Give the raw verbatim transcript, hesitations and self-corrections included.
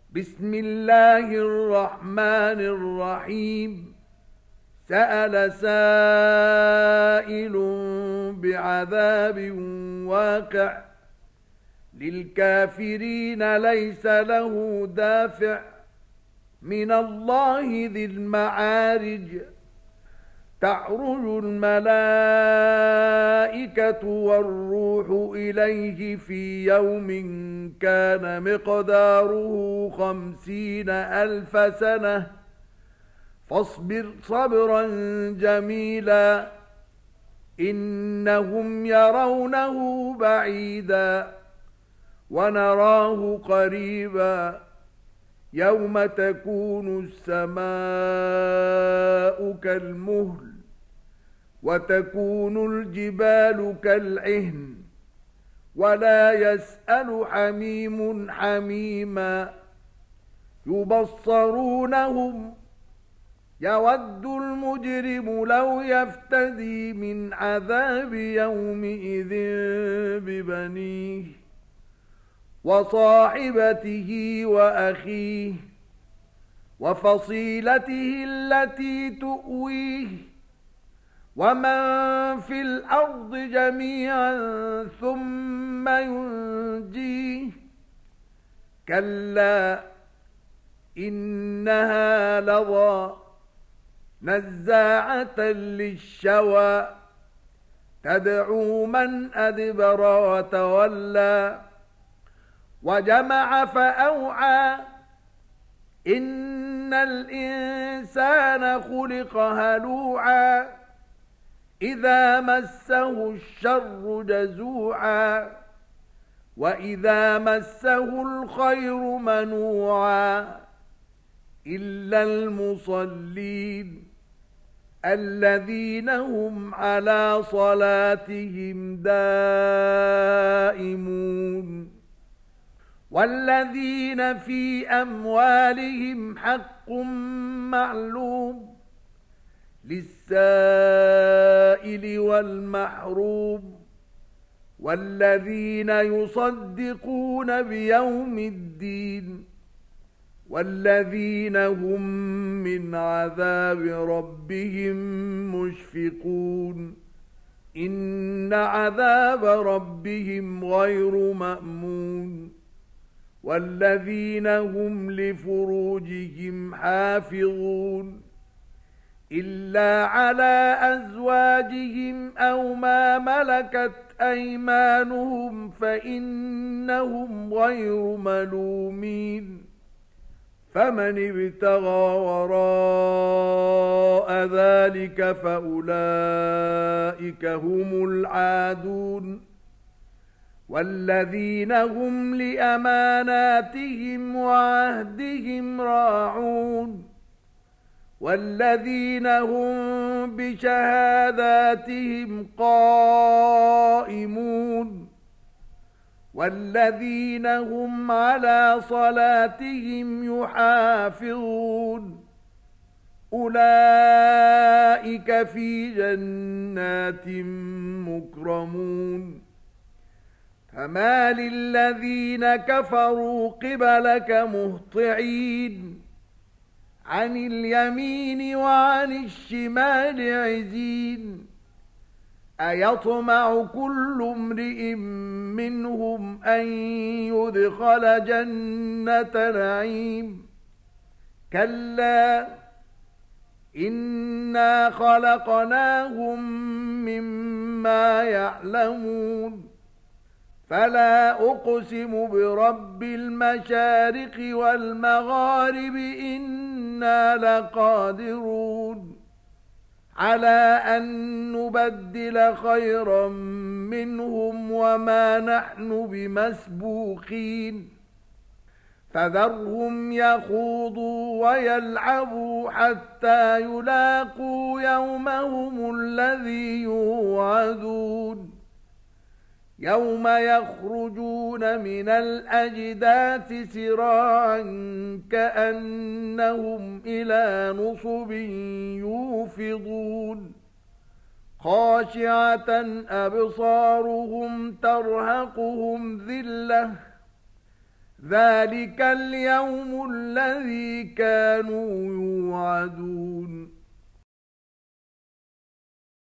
بسم الله الرحمن الرحيم. سأل سائل بعذاب واقع للكافرين ليس له دافع من الله ذي المعارج. تعرج الملائكة والروح إليه في يوم كان مقداره خمسين ألف سنة فاصبر صبرا جميلا إنهم يرونه بعيدا ونراه قريبا يوم تكون السماء كالمهل وتكون الجبال كالعهن ولا يسأل حميم حميما يبصرونهم يود المجرم لو يفتدي من عذاب يومئذ ببنيه وصاحبته وأخيه وفصيلته التي تؤويه ومن في الأرض جميعا ثم ينجيه كلا إنها لظى نزاعة للشوى تدعو من أدبر وتولى وجمع فأوعى إن الإنسان خلق هلوعا إذا مسه الشر جزوعا وإذا مسه الخير منوعا إلا المصلين الذين هم على صلاتهم دائمون والذين في أموالهم حق معلوم للسائل والمحروم والذين يصدقون بيوم الدين والذين هم من عذاب ربهم مشفقون إن عذاب ربهم غير مأمون والذين هم لفروجهم حافظون إلا على أزواجهم أو ما ملكت أيمانهم فإنهم غير ملومين فمن ابتغى وراء ذلك فأولئك هم العادون والذين هم لأماناتهم وعهدهم راعون والذين هم بشهاداتهم قائمون والذين هم على صلاتهم يحافظون أولئك في جنات مكرمون فما للذين كفروا قبلك مهطعين عن اليمين وعن الشمال عزين أيطمع كل امرئ منهم أن يدخل جنة نعيم كلا إنا خلقناهم مما يعلمون فلا أقسم برب المشارق والمغارب إنا لقادرون على أن نبدل خيرا منهم وما نحن بمسبوقين فذرهم يخوضوا ويلعبوا حتى يلاقوا يومهم الذي يوعدون يوم يخرجون من الأجداث سراعا كأنهم إلى نصب يوفضون خاشعة أبصارهم ترهقهم ذلة ذلك اليوم الذي كانوا يوعدون